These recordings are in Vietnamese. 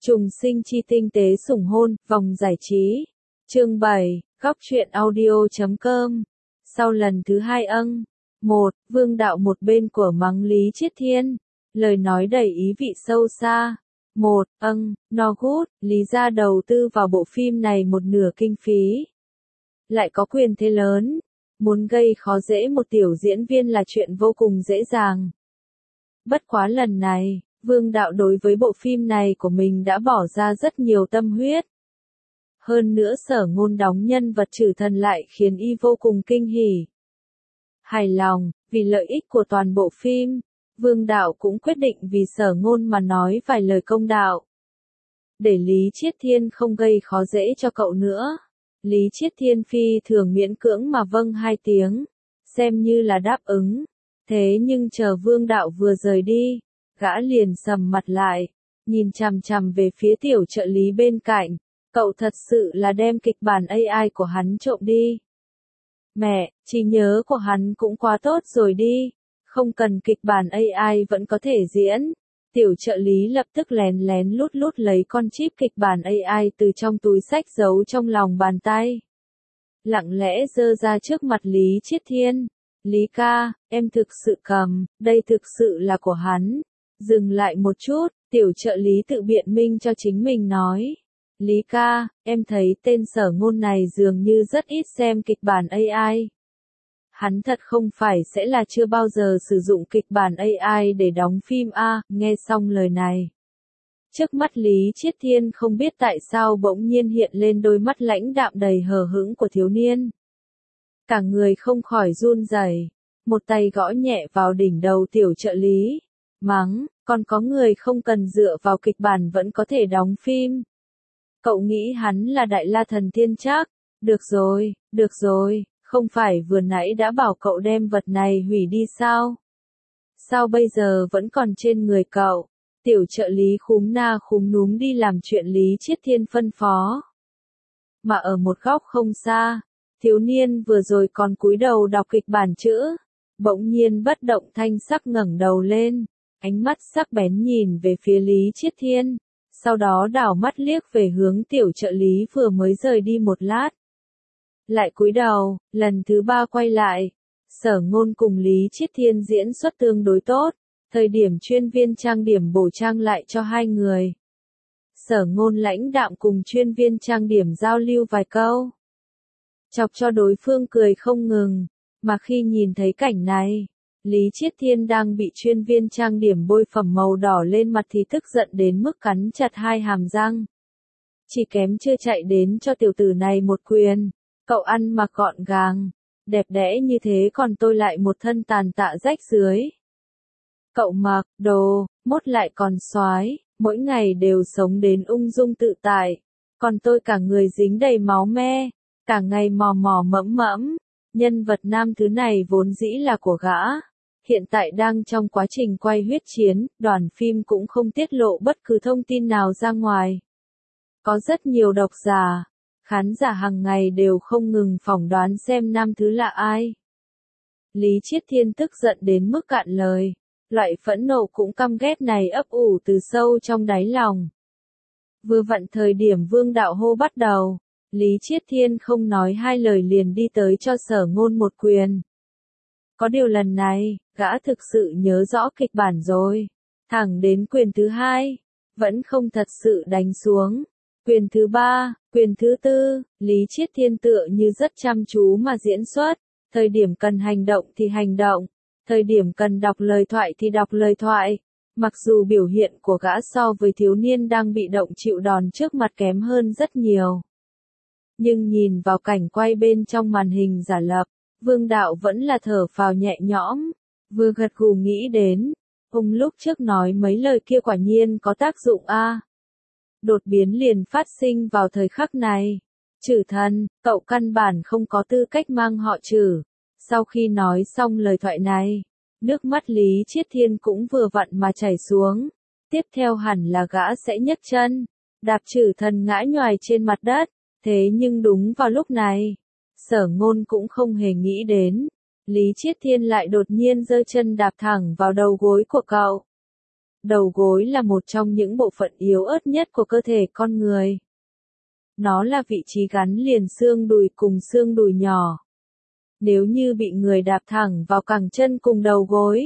Trùng sinh chi tinh tế sủng hôn, vòng giải trí. Chương 7, góc truyện audio.com. Sau lần thứ hai Vương Đạo một bên của mắng Lý Chiết Thiên, lời nói đầy ý vị sâu xa. No good, Lý gia đầu tư vào bộ phim này một nửa kinh phí. Lại có quyền thế lớn, muốn gây khó dễ một tiểu diễn viên là chuyện vô cùng dễ dàng. Bất quá lần này, Vương Đạo đối với bộ phim này của mình đã bỏ ra rất nhiều tâm huyết. Hơn nữa Sở Ngôn đóng nhân vật Trử Thần lại khiến y vô cùng kinh hỉ. Hài lòng, vì lợi ích của toàn bộ phim, Vương Đạo cũng quyết định vì Sở Ngôn mà nói vài lời công đạo. Để Lý Chiết Thiên không gây khó dễ cho cậu nữa. Lý Chiết Thiên phi thường miễn cưỡng mà vâng hai tiếng, xem như là đáp ứng. Thế nhưng chờ Vương Đạo vừa rời đi, gã liền sầm mặt lại, nhìn chằm chằm về phía tiểu trợ lý bên cạnh. Cậu thật sự là đem kịch bản AI của hắn trộm đi. Mẹ, trí nhớ của hắn cũng quá tốt rồi đi. Không cần kịch bản AI vẫn có thể diễn. Tiểu trợ lý lập tức lén lén lút lút lấy con chip kịch bản AI từ trong túi xách giấu trong lòng bàn tay. Lặng lẽ giơ ra trước mặt Lý Chiết Thiên. Lý ca, em thực sự cầm, đây thực sự là của hắn. Dừng lại một chút, tiểu trợ lý tự biện minh cho chính mình nói. Lý ca, em thấy tên Sở Ngôn này dường như rất ít xem kịch bản AI. Hắn thật không phải sẽ là chưa bao giờ sử dụng kịch bản AI để đóng phim à, nghe xong lời này. Trước mắt Lý Chiết Thiên không biết tại sao bỗng nhiên hiện lên đôi mắt lãnh đạm đầy hờ hững của thiếu niên. Cả người không khỏi run rẩy, một tay gõ nhẹ vào đỉnh đầu tiểu trợ lý. Mắng, còn có người không cần dựa vào kịch bản vẫn có thể đóng phim. Cậu nghĩ hắn là đại la thần tiên chắc? Được rồi, không phải vừa nãy đã bảo cậu đem vật này hủy đi sao? Sao bây giờ vẫn còn trên người cậu? Tiểu trợ lý khúm na khúm núm đi làm chuyện Lý Chiết Thiên phân phó. Mà ở một góc không xa, thiếu niên vừa rồi còn cúi đầu đọc kịch bản chữ, bỗng nhiên bất động thanh sắc ngẩng đầu lên, ánh mắt sắc bén nhìn về phía Lý Chiết Thiên. Sau đó đảo mắt liếc về hướng tiểu trợ lý vừa mới rời đi một lát. Lại cúi đầu, lần thứ ba quay lại. Sở Ngôn cùng Lý Chiết Thiên diễn xuất tương đối tốt, thời điểm chuyên viên trang điểm bổ trang lại cho hai người. Sở Ngôn lãnh đạm cùng chuyên viên trang điểm giao lưu vài câu. Chọc cho đối phương cười không ngừng, mà khi nhìn thấy cảnh này, Lý Chiết Thiên đang bị chuyên viên trang điểm bôi phẩm màu đỏ lên mặt thì tức giận đến mức cắn chặt hai hàm răng. Chỉ kém chưa chạy đến cho tiểu tử này một quyền. Cậu ăn mặc gọn gàng, đẹp đẽ như thế còn tôi lại một thân tàn tạ rách rưới. Cậu mặc đồ, mốt lại còn xoái, mỗi ngày đều sống đến ung dung tự tại. Còn tôi cả người dính đầy máu me, cả ngày mò mò mẫm mẫm. Nhân vật nam thứ này vốn dĩ là của gã. Hiện tại đang trong quá trình quay huyết chiến, đoàn phim cũng không tiết lộ bất cứ thông tin nào ra ngoài. Có rất nhiều độc giả, khán giả hàng ngày đều không ngừng phỏng đoán xem nam thứ là ai. Lý Chiết Thiên tức giận đến mức cạn lời, loại phẫn nộ cũng căm ghét này ấp ủ từ sâu trong đáy lòng. Vừa vặn thời điểm Vương Đạo hô bắt đầu, Lý Chiết Thiên không nói hai lời liền đi tới cho Sở Ngôn một quyền. Có điều lần này, gã thực sự nhớ rõ kịch bản rồi. Thẳng đến quyền thứ hai, vẫn không thật sự đánh xuống. Quyền thứ ba, quyền thứ tư, Lý Chiết Thiên tựa như rất chăm chú mà diễn xuất. Thời điểm cần hành động thì hành động. Thời điểm cần đọc lời thoại thì đọc lời thoại. Mặc dù biểu hiện của gã so với thiếu niên đang bị động chịu đòn trước mặt kém hơn rất nhiều. Nhưng nhìn vào cảnh quay bên trong màn hình giả lập, Vương Đạo vẫn là thở phào nhẹ nhõm, vừa gật gù nghĩ đến, lúc trước nói mấy lời kia quả nhiên có tác dụng a. Đột biến liền phát sinh vào thời khắc này. Trử Thần, cậu căn bản không có tư cách mang họ Trử. Sau khi nói xong lời thoại này, nước mắt Lý Chiết Thiên cũng vừa vặn mà chảy xuống. Tiếp theo hẳn là gã sẽ nhấc chân, đạp Trử Thần ngã nhoài trên mặt đất. Thế nhưng đúng vào lúc này, Sở Ngôn cũng không hề nghĩ đến, Lý Chiết Thiên lại đột nhiên giơ chân đạp thẳng vào đầu gối của cậu. Đầu gối là một trong những bộ phận yếu ớt nhất của cơ thể con người. Nó là vị trí gắn liền xương đùi cùng xương đùi nhỏ. Nếu như bị người đạp thẳng vào cẳng chân cùng đầu gối,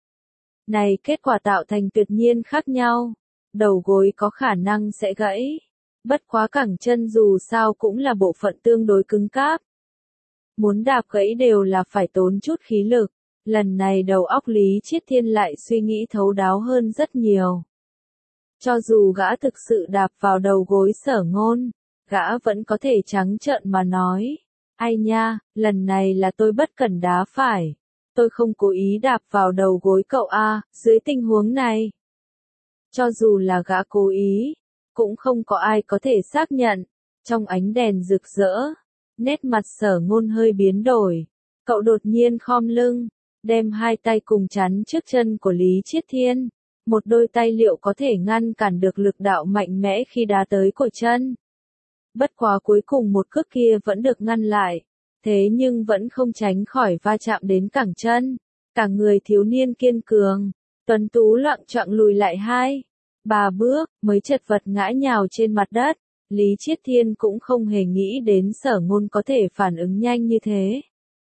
này kết quả tạo thành tuyệt nhiên khác nhau. Đầu gối có khả năng sẽ gãy. Bất quá cẳng chân dù sao cũng là bộ phận tương đối cứng cáp. Muốn đạp gãy đều là phải tốn chút khí lực. Lần này đầu óc Lý Chiết Thiên lại suy nghĩ thấu đáo hơn rất nhiều. Cho dù gã thực sự đạp vào đầu gối Sở Ngôn, gã vẫn có thể trắng trợn mà nói. Ai nha, lần này là tôi bất cẩn đá phải. Tôi không cố ý đạp vào đầu gối cậu a. Dưới tình huống này, cho dù là gã cố ý, cũng không có ai có thể xác nhận. Trong ánh đèn rực rỡ, nét mặt Sở Ngôn hơi biến đổi. Cậu đột nhiên khom lưng, đem hai tay cùng chắn trước chân của Lý Chiết Thiên. Một đôi tay liệu có thể ngăn cản được lực đạo mạnh mẽ khi đá tới cổ chân. Bất quá cuối cùng một cước kia vẫn được ngăn lại, thế nhưng vẫn không tránh khỏi va chạm đến cẳng chân. Cả người thiếu niên kiên cường, tuấn tú loạng choạng lùi lại 2-3 bước, mới chật vật ngã nhào trên mặt đất. Lý Chiết Thiên cũng không hề nghĩ đến Sở Ngôn có thể phản ứng nhanh như thế.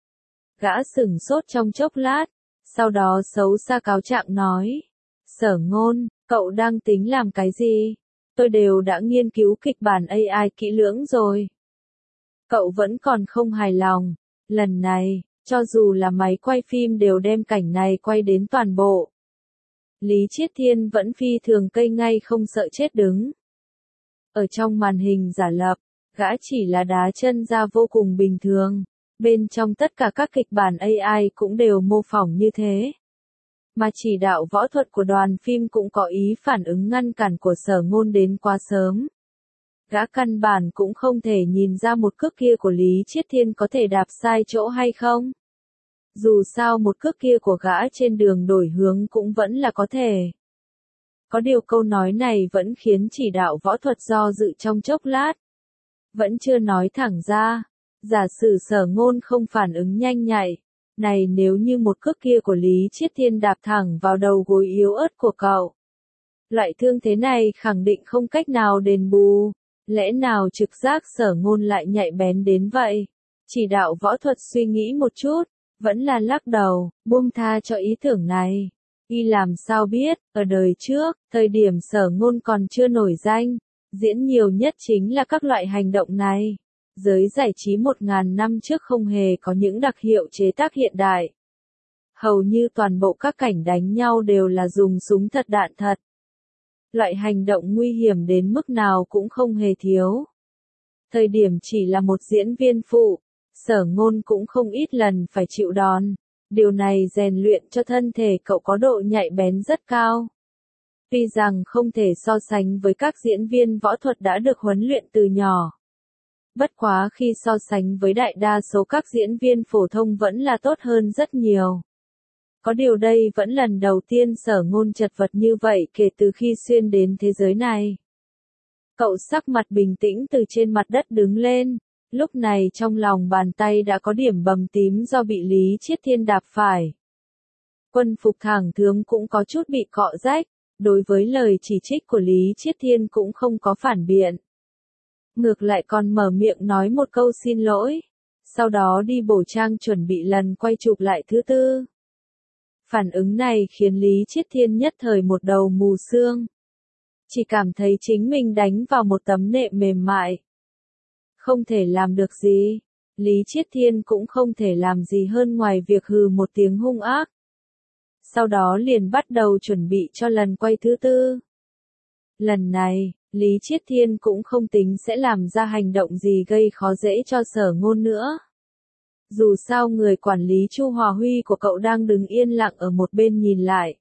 Gã sửng sốt trong chốc lát, sau đó xấu xa cáo trạng nói. Sở Ngôn, cậu đang tính làm cái gì? Tôi đều đã nghiên cứu kịch bản AI kỹ lưỡng rồi. Cậu vẫn còn không hài lòng. Lần này, cho dù là máy quay phim đều đem cảnh này quay đến toàn bộ. Lý Chiết Thiên vẫn phi thường cây ngay không sợ chết đứng. Ở trong màn hình giả lập, gã chỉ là đá chân ra vô cùng bình thường. Bên trong tất cả các kịch bản AI cũng đều mô phỏng như thế. Mà chỉ đạo võ thuật của đoàn phim cũng có ý phản ứng ngăn cản của Sở Ngôn đến quá sớm. Gã căn bản cũng không thể nhìn ra một cước kia của Lý Chiết Thiên có thể đạp sai chỗ hay không. Dù sao một cước kia của gã trên đường đổi hướng cũng vẫn là có thể. Có điều câu nói này vẫn khiến chỉ đạo võ thuật do dự trong chốc lát. Vẫn chưa nói thẳng ra. Giả sử Sở Ngôn không phản ứng nhanh nhạy. Này nếu như một cước kia của Lý Chiết Thiên đạp thẳng vào đầu gối yếu ớt của cậu. Loại thương thế này khẳng định không cách nào đền bù. Lẽ nào trực giác Sở Ngôn lại nhạy bén đến vậy? Chỉ đạo võ thuật suy nghĩ một chút, vẫn là lắc đầu, buông tha cho ý tưởng này. Y làm sao biết, ở đời trước, thời điểm Sở Ngôn còn chưa nổi danh, diễn nhiều nhất chính là các loại hành động này. Giới giải trí 1000 năm trước không hề có những đặc hiệu chế tác hiện đại. Hầu như toàn bộ các cảnh đánh nhau đều là dùng súng thật đạn thật. Loại hành động nguy hiểm đến mức nào cũng không hề thiếu. Thời điểm chỉ là một diễn viên phụ, Sở Ngôn cũng không ít lần phải chịu đòn. Điều này rèn luyện cho thân thể cậu có độ nhạy bén rất cao. Tuy rằng không thể so sánh với các diễn viên võ thuật đã được huấn luyện từ nhỏ. Bất quá khi so sánh với đại đa số các diễn viên phổ thông vẫn là tốt hơn rất nhiều. Có điều đây vẫn lần đầu tiên Sở Ngôn chật vật như vậy kể từ khi xuyên đến thế giới này. Cậu sắc mặt bình tĩnh từ trên mặt đất đứng lên, lúc này trong lòng bàn tay đã có điểm bầm tím do bị Lý Chiết Thiên đạp phải. Quân phục thẳng thướm cũng có chút bị cọ rách, đối với lời chỉ trích của Lý Chiết Thiên cũng không có phản biện. Ngược lại còn mở miệng nói một câu xin lỗi, sau đó đi bổ trang chuẩn bị lần quay chụp lại thứ tư. Phản ứng này khiến Lý Chiết Thiên nhất thời một đầu mù sương. Chỉ cảm thấy chính mình đánh vào một tấm nệm mềm mại. Không thể làm được gì. Lý Chiết Thiên cũng không thể làm gì hơn ngoài việc hừ một tiếng hung ác. Sau đó liền bắt đầu chuẩn bị cho lần quay thứ tư. Lần này, Lý Chiết Thiên cũng không tính sẽ làm ra hành động gì gây khó dễ cho Sở Ngôn nữa. Dù sao người quản lý Chu Hòa Huy của cậu đang đứng yên lặng ở một bên nhìn lại.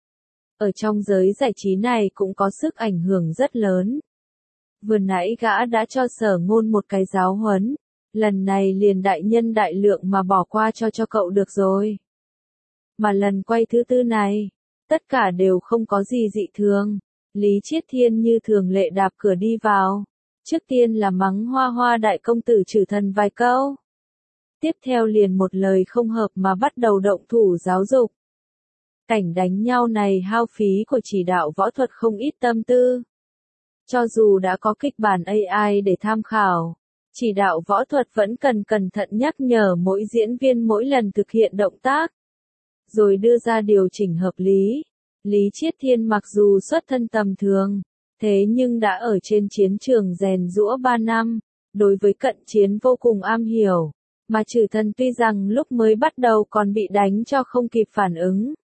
Ở trong giới giải trí này cũng có sức ảnh hưởng rất lớn. Vừa nãy gã đã cho Sở Ngôn một cái giáo huấn, lần này liền đại nhân đại lượng mà bỏ qua cho cậu được rồi. Mà lần quay thứ tư này, tất cả đều không có gì dị thường. Lý Chiết Thiên như thường lệ đạp cửa đi vào. Trước tiên là mắng Hoa Hoa đại công tử Trử Thần vài câu. Tiếp theo liền một lời không hợp mà bắt đầu động thủ giáo dục. Cảnh đánh nhau này hao phí của chỉ đạo võ thuật không ít tâm tư. Cho dù đã có kịch bản AI để tham khảo, chỉ đạo võ thuật vẫn cần cẩn thận nhắc nhở mỗi diễn viên mỗi lần thực hiện động tác, rồi đưa ra điều chỉnh hợp lý. Lý Chiết Thiên mặc dù xuất thân tầm thường, thế nhưng đã ở trên chiến trường rèn giũa 3 năm, đối với cận chiến vô cùng am hiểu, mà Trừ Thần tuy rằng lúc mới bắt đầu còn bị đánh cho không kịp phản ứng.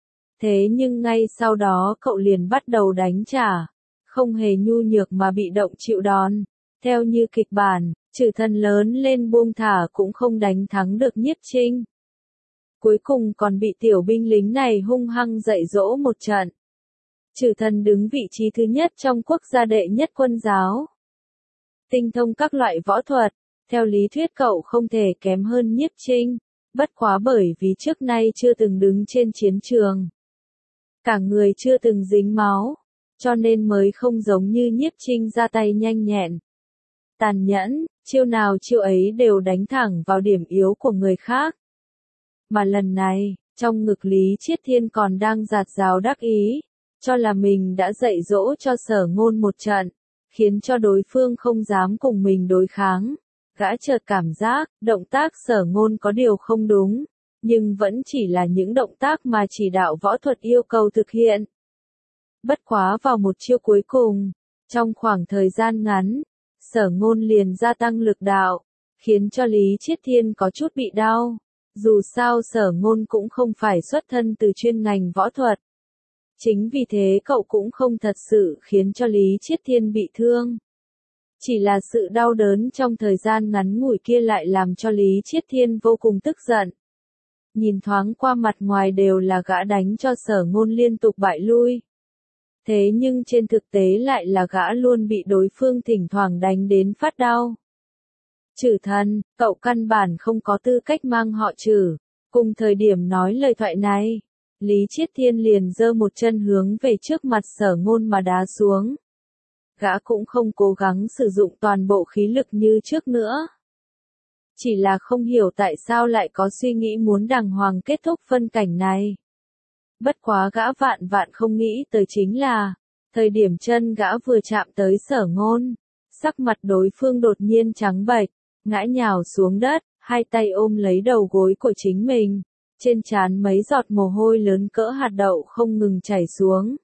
Thế nhưng ngay sau đó cậu liền bắt đầu đánh trả, không hề nhu nhược mà bị động chịu đòn. Theo như kịch bản, Trừ Thần lớn lên buông thả cũng không đánh thắng được Nhiếp Trinh. Cuối cùng còn bị tiểu binh lính này hung hăng dạy dỗ một trận. Trừ Thần đứng vị trí thứ nhất trong quốc gia đệ nhất quân giáo. Tinh thông các loại võ thuật, theo lý thuyết cậu không thể kém hơn Nhiếp Trinh, bất quá bởi vì trước nay chưa từng đứng trên chiến trường. Cả người chưa từng dính máu, cho nên mới không giống như Nhiếp Trinh ra tay nhanh nhẹn, tàn nhẫn, chiêu nào chiêu ấy đều đánh thẳng vào điểm yếu của người khác. Mà lần này, trong ngực Lý Chiết Thiên còn đang dạt dào đắc ý, cho là mình đã dạy dỗ cho Sở Ngôn một trận, khiến cho đối phương không dám cùng mình đối kháng. Gã chợt cảm giác, động tác Sở Ngôn có điều không đúng, nhưng vẫn chỉ là những động tác mà chỉ đạo võ thuật yêu cầu thực hiện. Bất quá vào một chiêu cuối cùng, trong khoảng thời gian ngắn, Sở Ngôn liền gia tăng lực đạo, khiến cho Lý Chiết Thiên có chút bị đau. Dù sao Sở Ngôn cũng không phải xuất thân từ chuyên ngành võ thuật. Chính vì thế cậu cũng không thật sự khiến cho Lý Chiết Thiên bị thương. Chỉ là sự đau đớn trong thời gian ngắn ngủi kia lại làm cho Lý Chiết Thiên vô cùng tức giận. Nhìn thoáng qua mặt ngoài đều là gã đánh cho Sở Ngôn liên tục bại lui. Thế nhưng trên thực tế lại là gã luôn bị đối phương thỉnh thoảng đánh đến phát đau. Trừ Thần, cậu căn bản không có tư cách mang họ Trừ. Cùng thời điểm nói lời thoại này, Lý Chiết Thiên liền giơ một chân hướng về trước mặt Sở Ngôn mà đá xuống. Gã cũng không cố gắng sử dụng toàn bộ khí lực như trước nữa. Chỉ là không hiểu tại sao lại có suy nghĩ muốn đàng hoàng kết thúc phân cảnh này. Bất quá gã vạn vạn không nghĩ tới chính là, thời điểm chân gã vừa chạm tới Sở Ngôn, sắc mặt đối phương đột nhiên trắng bệch, ngã nhào xuống đất, hai tay ôm lấy đầu gối của chính mình, trên trán mấy giọt mồ hôi lớn cỡ hạt đậu không ngừng chảy xuống.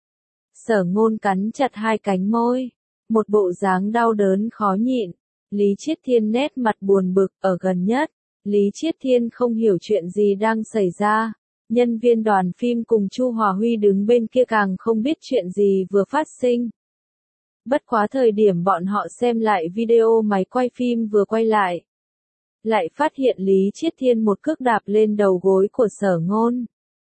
Sở Ngôn cắn chặt hai cánh môi, một bộ dáng đau đớn khó nhịn. Lý Chiết Thiên nét mặt buồn bực, ở gần nhất, Lý Chiết Thiên không hiểu chuyện gì đang xảy ra. Nhân viên đoàn phim cùng Chu Hòa Huy đứng bên kia càng không biết chuyện gì vừa phát sinh. Bất quá thời điểm bọn họ xem lại video máy quay phim vừa quay lại phát hiện Lý Chiết Thiên một cước đạp lên đầu gối của Sở Ngôn.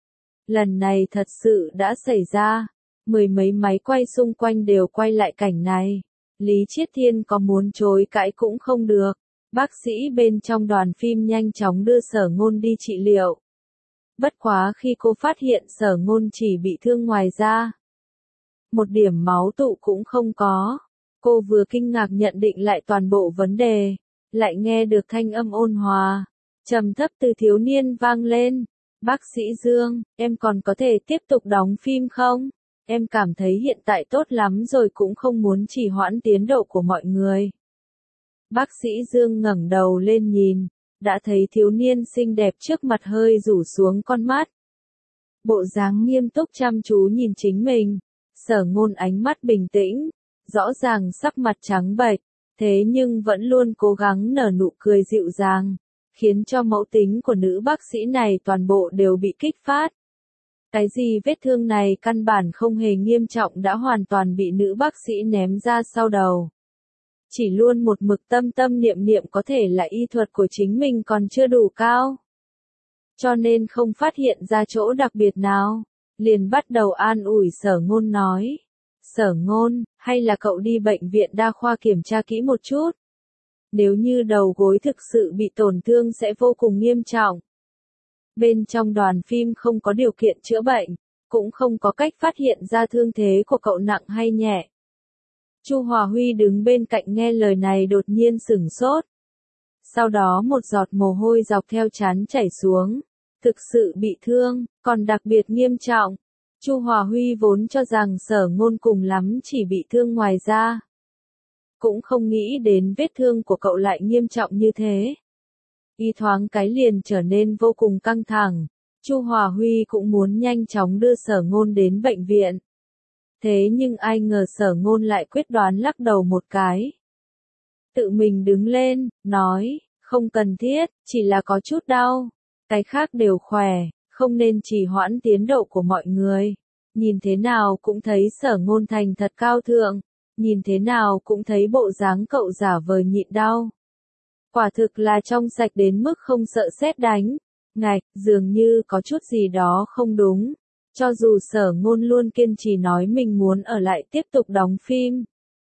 Lần này thật sự đã xảy ra, mười mấy máy quay xung quanh đều quay lại cảnh này. Lý Chiết Thiên có muốn chối cãi cũng không được. Bác sĩ bên trong đoàn phim nhanh chóng đưa Sở Ngôn đi trị liệu. Bất quá khi cô phát hiện Sở Ngôn chỉ bị thương ngoài da, một điểm máu tụ cũng không có. Cô vừa kinh ngạc nhận định lại toàn bộ vấn đề, lại nghe được thanh âm ôn hòa, trầm thấp từ thiếu niên vang lên. Bác sĩ Dương, em còn có thể tiếp tục đóng phim không? Em cảm thấy hiện tại tốt lắm rồi cũng không muốn trì hoãn tiến độ của mọi người. Bác sĩ Dương ngẩng đầu lên nhìn, đã thấy thiếu niên xinh đẹp trước mặt hơi rủ xuống con mắt. Bộ dáng nghiêm túc chăm chú nhìn chính mình, Sở Ngôn ánh mắt bình tĩnh, rõ ràng sắc mặt trắng bệch, thế nhưng vẫn luôn cố gắng nở nụ cười dịu dàng, khiến cho mẫu tính của nữ bác sĩ này toàn bộ đều bị kích phát. Cái gì vết thương này căn bản không hề nghiêm trọng đã hoàn toàn bị nữ bác sĩ ném ra sau đầu. Chỉ luôn một mực tâm tâm niệm niệm có thể là y thuật của chính mình còn chưa đủ cao. Cho nên không phát hiện ra chỗ đặc biệt nào, liền bắt đầu an ủi Sở Ngôn nói. Sở Ngôn, hay là cậu đi bệnh viện đa khoa kiểm tra kỹ một chút. Nếu như đầu gối thực sự bị tổn thương sẽ vô cùng nghiêm trọng. Bên trong đoàn phim không có điều kiện chữa bệnh, cũng không có cách phát hiện ra thương thế của cậu nặng hay nhẹ. Chu Hòa Huy đứng bên cạnh nghe lời này đột nhiên sửng sốt. Sau đó một giọt mồ hôi dọc theo trán chảy xuống. thực sự bị thương, còn đặc biệt nghiêm trọng. Chu Hòa Huy vốn cho rằng Sở Ngôn cùng lắm chỉ bị thương ngoài da. Cũng không nghĩ đến vết thương của cậu lại nghiêm trọng như thế. Y thoáng cái liền trở nên vô cùng căng thẳng. Chu Hòa Huy cũng muốn nhanh chóng đưa Sở Ngôn đến bệnh viện. Thế nhưng ai ngờ Sở Ngôn lại quyết đoán lắc đầu một cái. Tự mình đứng lên, nói, không cần thiết, chỉ là có chút đau. Cái khác đều khỏe, không nên trì hoãn tiến độ của mọi người. Nhìn thế nào cũng thấy Sở Ngôn thành thật cao thượng, nhìn thế nào cũng thấy bộ dáng cậu giả vờ nhịn đau. Quả thực là trong sạch đến mức không sợ sét đánh. Ngạch, dường như có chút gì đó không đúng. Cho dù Sở Ngôn luôn kiên trì nói mình muốn ở lại tiếp tục đóng phim.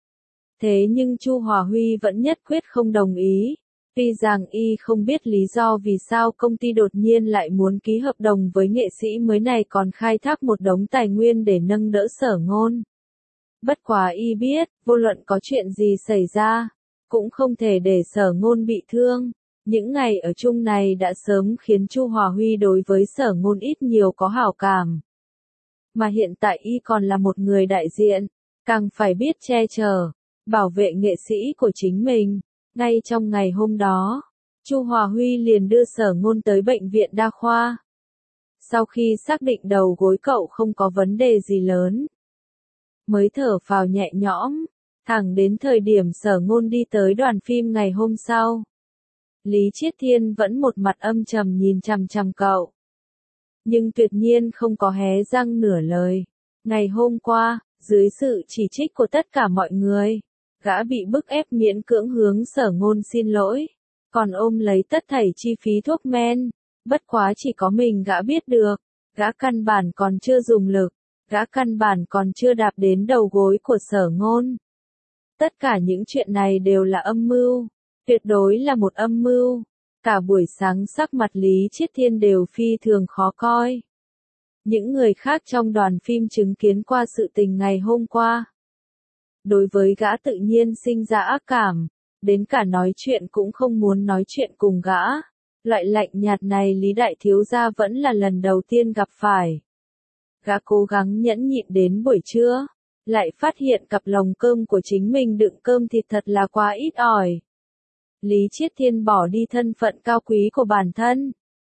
Thế nhưng Chu Hòa Huy vẫn nhất quyết không đồng ý. Tuy rằng y không biết lý do vì sao công ty đột nhiên lại muốn ký hợp đồng với nghệ sĩ mới này còn khai thác một đống tài nguyên để nâng đỡ Sở Ngôn. Bất quá y biết, vô luận có chuyện gì xảy ra, cũng không thể để Sở Ngôn bị thương. Những ngày ở chung này đã sớm khiến Chu Hòa Huy đối với Sở Ngôn ít nhiều có hảo cảm. Mà hiện tại y còn là một người đại diện, càng phải biết che chở, bảo vệ nghệ sĩ của chính mình. Ngay trong ngày hôm đó, Chu Hòa Huy liền đưa Sở Ngôn tới bệnh viện đa khoa. Sau khi xác định đầu gối cậu không có vấn đề gì lớn, mới thở phào nhẹ nhõm, thẳng đến thời điểm Sở Ngôn đi tới đoàn phim ngày hôm sau. Lý Chiết Thiên vẫn một mặt âm trầm nhìn chằm chằm cậu. Nhưng tuyệt nhiên không có hé răng nửa lời. Ngày hôm qua, dưới sự chỉ trích của tất cả mọi người, gã bị bức ép miễn cưỡng hướng Sở Ngôn xin lỗi, còn ôm lấy tất thảy chi phí thuốc men. Bất quá chỉ có mình gã biết được, gã căn bản còn chưa dùng lực, gã căn bản còn chưa đạp đến đầu gối của Sở Ngôn. Tất cả những chuyện này đều là âm mưu, tuyệt đối là một âm mưu. Cả buổi sáng sắc mặt Lý Chiết Thiên đều phi thường khó coi. Những người khác trong đoàn phim chứng kiến qua sự tình ngày hôm qua. Đối với gã tự nhiên sinh ra ác cảm, đến cả nói chuyện cũng không muốn nói chuyện cùng gã. Loại lạnh nhạt này Lý Đại Thiếu Gia vẫn là lần đầu tiên gặp phải. Gã cố gắng nhẫn nhịn đến buổi trưa, lại phát hiện cặp lồng cơm của chính mình đựng cơm thịt thật là quá ít ỏi. Lý Chiết Thiên bỏ đi thân phận cao quý của bản thân.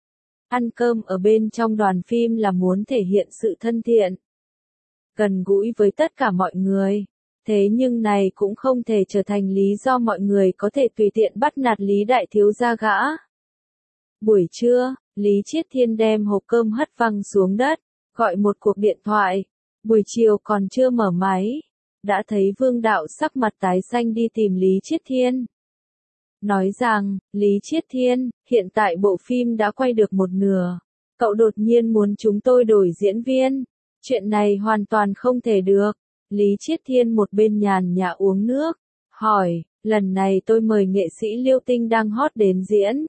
Ăn cơm ở bên trong đoàn phim là muốn thể hiện sự thân thiện, gần gũi với tất cả mọi người. Thế nhưng này cũng không thể trở thành lý do mọi người có thể tùy tiện bắt nạt Lý Đại Thiếu Gia gã. Buổi trưa, Lý Chiết Thiên đem hộp cơm hất văng xuống đất, gọi một cuộc điện thoại. Buổi chiều còn chưa mở máy, đã thấy Vương Đạo sắc mặt tái xanh đi tìm Lý Chiết Thiên. Nói rằng, Lý Chiết Thiên, hiện tại bộ phim đã quay được một nửa. Cậu đột nhiên muốn chúng tôi đổi diễn viên. Chuyện này hoàn toàn không thể được. Lý Chiết Thiên một bên nhàn nhã uống nước, hỏi, lần này tôi mời nghệ sĩ Liêu Tinh đang hot đến diễn.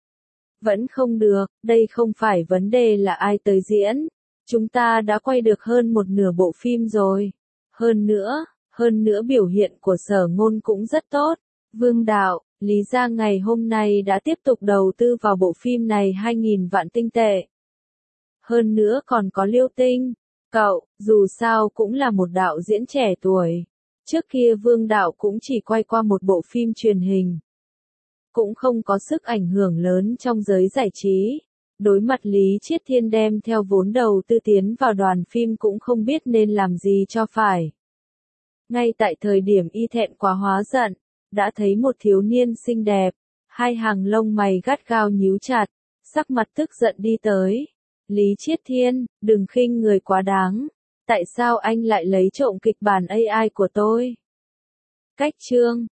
Vẫn không được, đây không phải vấn đề là ai tới diễn. Chúng ta đã quay được hơn một nửa bộ phim rồi. Hơn nữa biểu hiện của Sở Ngôn cũng rất tốt. Vương Đạo, Lý gia ngày hôm nay đã tiếp tục đầu tư vào bộ phim này 2.000 vạn tinh tệ. Hơn nữa còn có Liêu Tinh. Cậu, dù sao cũng là một đạo diễn trẻ tuổi. Trước kia Vương Đạo cũng chỉ quay qua một bộ phim truyền hình. Cũng không có sức ảnh hưởng lớn trong giới giải trí. Đối mặt Lý Chiết Thiên đem theo vốn đầu tư tiến vào đoàn phim cũng không biết nên làm gì cho phải. Ngay tại thời điểm y thẹn quá hóa giận, đã thấy một thiếu niên xinh đẹp, hai hàng lông mày gắt gao nhíu chặt, sắc mặt tức giận đi tới. Lý Chiết Thiên, đừng khinh người quá đáng. Tại sao anh lại lấy trộm kịch bản AI của tôi? Cách chương